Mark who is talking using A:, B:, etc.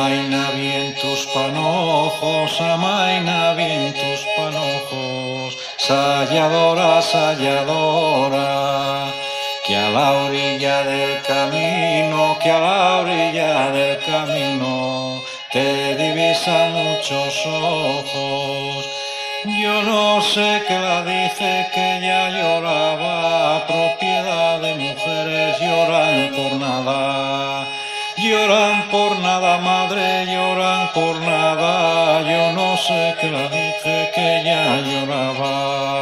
A: Amaina bien tus panojos, amaina bien tus panojos, sayadora, sayadora, que a la orilla del camino, que a la orilla del camino te divisan muchos ojos. Yo no sé qué la dije, que ella lloraba, propiedad de mujeres lloran por nada. Lloran por nada, madre, lloran por nada. Yo no sé qué la dije, que ella lloraba.